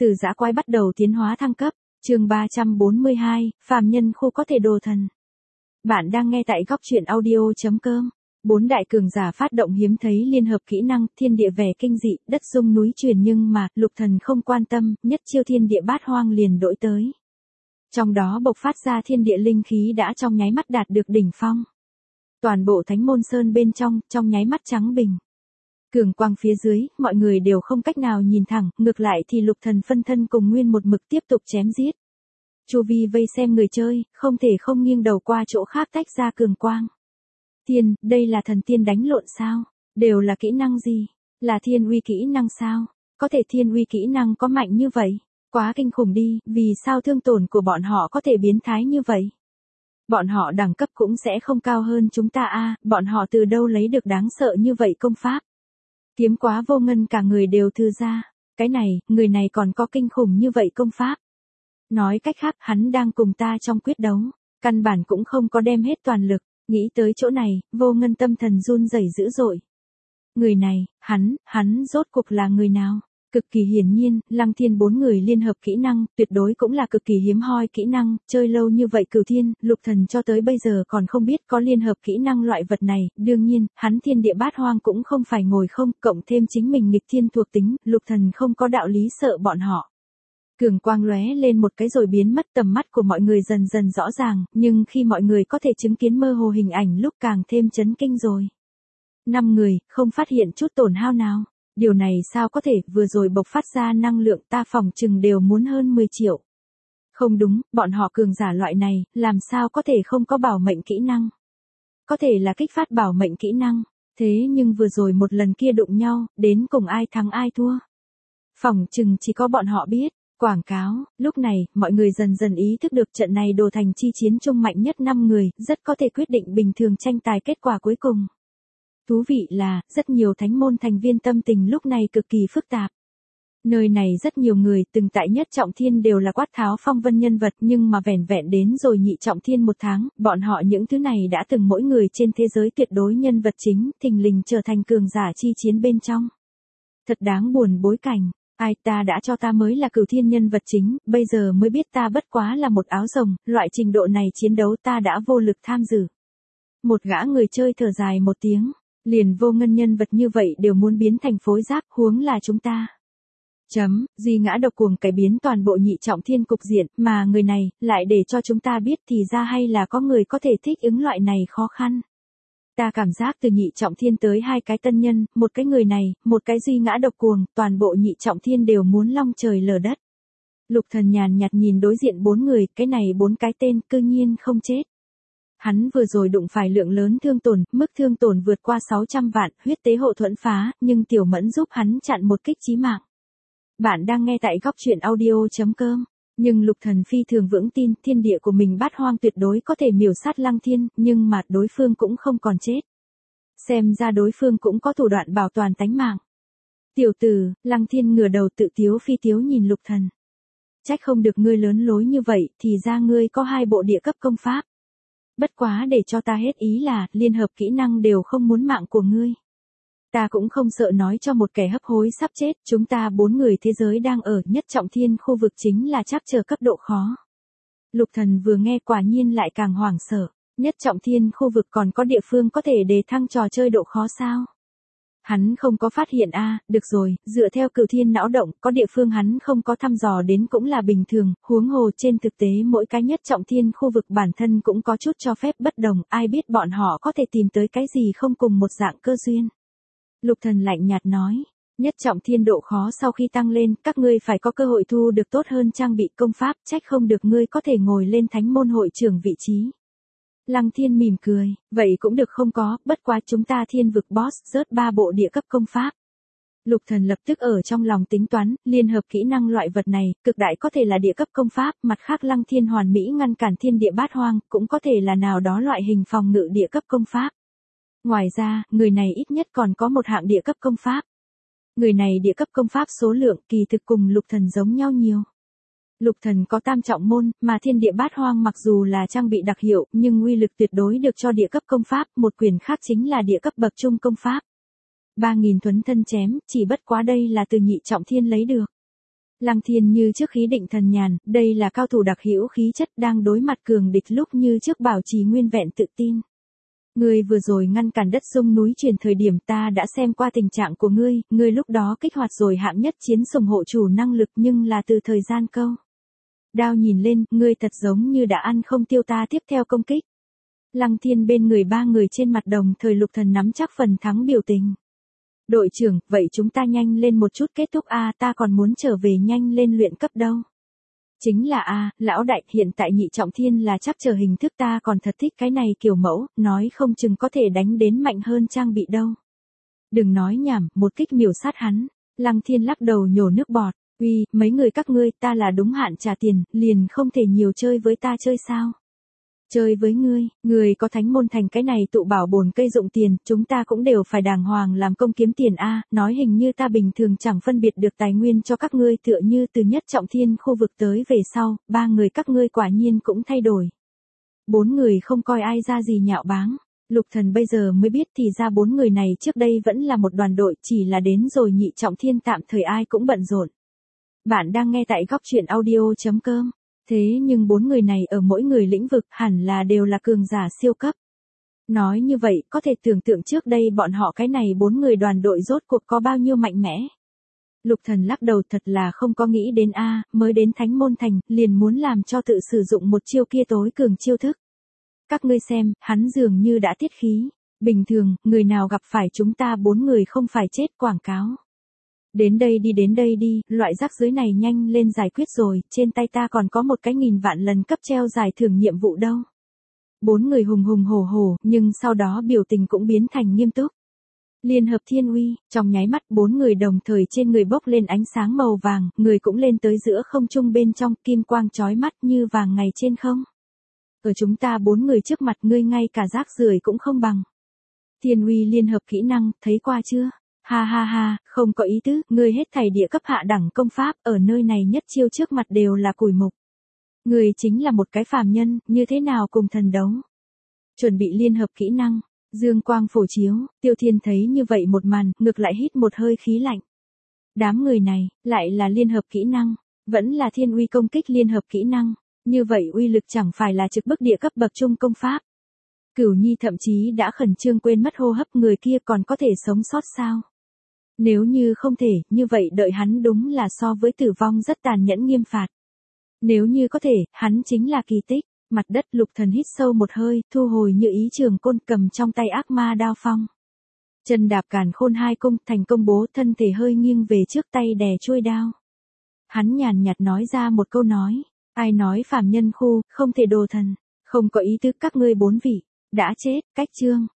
Từ dã quái bắt đầu tiến hóa thăng cấp, chương 342, phàm nhân khu có thể đồ thần. Bạn đang nghe tại góc truyện audio.com. 4 đại cường giả phát động hiếm thấy liên hợp kỹ năng, thiên địa vẻ kinh dị, đất rung núi chuyển, nhưng mà Lục Thần không quan tâm, nhất chiêu thiên địa bát hoang liền đỗi tới. Trong đó bộc phát ra thiên địa linh khí đã trong nháy mắt đạt được đỉnh phong. Toàn bộ Thánh Môn Sơn bên trong nháy mắt trắng bình. Cường quang phía dưới, mọi người đều không cách nào nhìn thẳng, ngược lại thì Lục Thần phân thân cùng nguyên một mực tiếp tục chém giết. Chu vi vây xem người chơi, không thể không nghiêng đầu qua chỗ khác tách ra cường quang. Tiên, đây là thần tiên đánh lộn sao? Đều là kỹ năng gì? Là thiên uy kỹ năng sao? Có thể thiên uy kỹ năng có mạnh như vậy? Quá kinh khủng đi, vì sao thương tổn của bọn họ có thể biến thái như vậy? Bọn họ đẳng cấp cũng sẽ không cao hơn chúng ta a, bọn họ từ đâu lấy được đáng sợ như vậy công pháp? Kiếm Quá Vô Ngân cả người đều thư ra, cái này, người này còn có kinh khủng như vậy công pháp. Nói cách khác, hắn đang cùng ta trong quyết đấu, căn bản cũng không có đem hết toàn lực, nghĩ tới chỗ này, Vô Ngân tâm thần run rẩy dữ dội. Người này, hắn rốt cuộc là người nào? Cực kỳ hiển nhiên, Lăng Thiên 4 người liên hợp kỹ năng, tuyệt đối cũng là cực kỳ hiếm hoi kỹ năng, chơi lâu như vậy Cửu Thiên, Lục Thần cho tới bây giờ còn không biết có liên hợp kỹ năng loại vật này, đương nhiên, hắn thiên địa bát hoang cũng không phải ngồi không, cộng thêm chính mình nghịch thiên thuộc tính, Lục Thần không có đạo lý sợ bọn họ. Cường quang lóe lên một cái rồi biến mất, tầm mắt của mọi người dần dần rõ ràng, nhưng khi mọi người có thể chứng kiến mơ hồ hình ảnh lúc càng thêm chấn kinh rồi. 5 người, không phát hiện chút tổn hao nào. Điều này sao có thể, vừa rồi bộc phát ra năng lượng ta phỏng chừng đều muốn hơn 10 triệu. Không đúng, bọn họ cường giả loại này, làm sao có thể không có bảo mệnh kỹ năng. Có thể là kích phát bảo mệnh kỹ năng, thế nhưng vừa rồi một lần kia đụng nhau, đến cùng ai thắng ai thua. Phỏng chừng chỉ có bọn họ biết. Quảng cáo, lúc này, mọi người dần dần ý thức được trận này đồ thành chi chiến chung mạnh nhất 5 người, rất có thể quyết định bình thường tranh tài kết quả cuối cùng. Thú vị là, rất nhiều thánh môn thành viên tâm tình lúc này cực kỳ phức tạp. Nơi này rất nhiều người từng tại nhất trọng thiên đều là quát tháo phong vân nhân vật, nhưng mà vẻn vẹn đến rồi nhị trọng thiên 1 tháng, bọn họ những thứ này đã từng mỗi người trên thế giới tuyệt đối nhân vật chính, thình lình trở thành cường giả chi chiến bên trong. Thật đáng buồn bối cảnh. Ai ta đã cho ta mới là Cửu Thiên nhân vật chính, bây giờ mới biết ta bất quá là một áo rồng, loại trình độ này chiến đấu ta đã vô lực tham dự. Một gã người chơi thở dài một tiếng, liền Vô Ngân nhân vật như vậy đều muốn biến thành phối giáp, huống là chúng ta. Duy Ngã Độc Cuồng cải biến toàn bộ nhị trọng thiên cục diện, mà người này, lại để cho chúng ta biết thì ra hay là có người có thể thích ứng loại này khó khăn. Ta cảm giác từ nhị trọng thiên tới 2 cái tân nhân, một cái người này, một cái Duy Ngã Độc Cuồng, toàn bộ nhị trọng thiên đều muốn long trời lở đất. Lục Thần nhàn nhạt nhìn đối diện 4 người, cái này 4 cái tên, cư nhiên không chết. Hắn vừa rồi đụng phải lượng lớn thương tổn, mức thương tổn vượt qua 600 vạn, huyết tế hộ thuẫn phá, nhưng Tiểu Mẫn giúp hắn chặn một kích chí mạng. Bạn đang nghe tại góc truyện audio.com. Nhưng Lục Thần phi thường vững tin, thiên địa của mình bát hoang tuyệt đối có thể miểu sát Lăng Thiên, nhưng mà đối phương cũng không còn chết. Xem ra đối phương cũng có thủ đoạn bảo toàn tánh mạng. Tiểu tử, Lăng Thiên ngửa đầu tự tiếu phi tiếu nhìn Lục Thần. Trách không được ngươi lớn lối như vậy, thì ra ngươi có 2 bộ địa cấp công pháp. Bất quá để cho ta hết ý là, liên hợp kỹ năng đều không muốn mạng của ngươi. Ta cũng không sợ nói cho một kẻ hấp hối sắp chết, chúng ta 4 người thế giới đang ở nhất trọng thiên khu vực chính là trắc trở cấp độ khó. Lục Thần vừa nghe quả nhiên lại càng hoảng sợ, nhất trọng thiên khu vực còn có địa phương có thể đề thăng trò chơi độ khó sao? Hắn không có phát hiện được rồi, dựa theo Cửu Thiên não động, có địa phương hắn không có thăm dò đến cũng là bình thường, huống hồ trên thực tế mỗi cái nhất trọng thiên khu vực bản thân cũng có chút cho phép bất đồng, ai biết bọn họ có thể tìm tới cái gì không cùng một dạng cơ duyên. Lục Thần lạnh nhạt nói, nhất trọng thiên độ khó sau khi tăng lên, các ngươi phải có cơ hội thu được tốt hơn trang bị công pháp, trách không được ngươi có thể ngồi lên thánh môn hội trưởng vị trí. Lăng Thiên mỉm cười, vậy cũng được không có, bất quá chúng ta thiên vực boss rớt 3 bộ địa cấp công pháp. Lục Thần lập tức ở trong lòng tính toán, liên hợp kỹ năng loại vật này, cực đại có thể là địa cấp công pháp, mặt khác Lăng Thiên hoàn mỹ ngăn cản thiên địa bát hoang, cũng có thể là nào đó loại hình phòng ngự địa cấp công pháp. Ngoài ra, người này ít nhất còn có một hạng địa cấp công pháp. Người này địa cấp công pháp số lượng kỳ thực cùng Lục Thần giống nhau nhiều. Lục Thần có tam trọng môn, mà thiên địa bát hoang mặc dù là trang bị đặc hiệu, nhưng uy lực tuyệt đối được cho địa cấp công pháp, một quyền khác chính là địa cấp bậc trung công pháp. 3000 thuấn thân chém, chỉ bất quá đây là từ nhị trọng thiên lấy được. Lăng Thiên như trước khí định thần nhàn, đây là cao thủ đặc hữu khí chất đang đối mặt cường địch lúc như trước bảo trì nguyên vẹn tự tin. Ngươi vừa rồi ngăn cản đất sông núi chuyển thời điểm ta đã xem qua tình trạng của ngươi lúc đó kích hoạt rồi hạng nhất chiến sủng hộ chủ năng lực nhưng là từ thời gian câu. Đao nhìn lên, ngươi thật giống như đã ăn không tiêu ta tiếp theo công kích. Lăng Thiên bên người ba người trên mặt đồng thời Lục Thần nắm chắc phần thắng biểu tình. Đội trưởng, vậy chúng ta nhanh lên một chút kết thúc ta còn muốn trở về nhanh lên luyện cấp đâu. Chính là lão đại, hiện tại nhị trọng thiên là chắc chờ hình thức ta còn thật thích cái này kiểu mẫu, nói không chừng có thể đánh đến mạnh hơn trang bị đâu. Đừng nói nhảm, một kích miểu sát hắn. Lăng Thiên lắc đầu nhổ nước bọt, uy, mấy người các ngươi, ta là đúng hạn trả tiền, liền không thể nhiều chơi với ta chơi sao? Chơi với ngươi có thánh môn thành cái này tụ bảo bổn cây dụng tiền, chúng ta cũng đều phải đàng hoàng làm công kiếm tiền nói hình như ta bình thường chẳng phân biệt được tài nguyên cho các ngươi tựa như từ nhất trọng thiên khu vực tới về sau, ba người các ngươi quả nhiên cũng thay đổi. Bốn người không coi ai ra gì nhạo báng. Lục Thần bây giờ mới biết thì ra bốn người này trước đây vẫn là một đoàn đội, chỉ là đến rồi nhị trọng thiên tạm thời ai cũng bận rộn. Bạn đang nghe tại góc truyện audio.com. Thế nhưng bốn người này ở mỗi người lĩnh vực hẳn là đều là cường giả siêu cấp. Nói như vậy, có thể tưởng tượng trước đây bọn họ cái này bốn người đoàn đội rốt cuộc có bao nhiêu mạnh mẽ. Lục Thần lắc đầu, thật là không có nghĩ đến mới đến thánh môn thành, liền muốn làm cho tự sử dụng một chiêu kia tối cường chiêu thức. Các ngươi xem, hắn dường như đã tiết khí. Bình thường, người nào gặp phải chúng ta bốn người không phải chết quảng cáo. Đến đây đi, loại rác dưới này nhanh lên giải quyết rồi, trên tay ta còn có một cái 1000 vạn lần cấp treo giải thưởng nhiệm vụ đâu. Bốn người hùng hùng hổ hổ, nhưng sau đó biểu tình cũng biến thành nghiêm túc. Liên hợp thiên uy, trong nháy mắt bốn người đồng thời trên người bốc lên ánh sáng màu vàng, người cũng lên tới giữa không trung bên trong, kim quang chói mắt như vàng ngày trên không. Ở chúng ta bốn người trước mặt ngươi ngay cả rác rưởi cũng không bằng. Thiên uy liên hợp kỹ năng, thấy qua chưa? Ha, không có ý tứ, ngươi hết thảy địa cấp hạ đẳng công pháp, ở nơi này nhất chiêu trước mặt đều là củi mục. Ngươi chính là một cái phàm nhân, như thế nào cùng thần đấu? Chuẩn bị liên hợp kỹ năng, dương quang phổ chiếu, Tiêu Thiên thấy như vậy một màn, ngược lại hít một hơi khí lạnh. Đám người này, lại là liên hợp kỹ năng, vẫn là thiên uy công kích liên hợp kỹ năng, như vậy uy lực chẳng phải là trực bức địa cấp bậc trung công pháp. Cửu Nhi thậm chí đã khẩn trương quên mất hô hấp, người kia còn có thể sống sót sao? Nếu như không thể, như vậy đợi hắn đúng là so với tử vong rất tàn nhẫn nghiêm phạt. Nếu như có thể, hắn chính là kỳ tích. Mặt đất Lục Thần hít sâu một hơi, thu hồi như ý trường côn cầm trong tay ác ma đao phong. Chân đạp càn khôn hai cung, thành công bố, thân thể hơi nghiêng về trước, tay đè chuôi đao. Hắn nhàn nhạt nói ra một câu nói, ai nói phàm nhân khu, không thể đồ thần, không có ý tứ các ngươi bốn vị, đã chết, cách chương.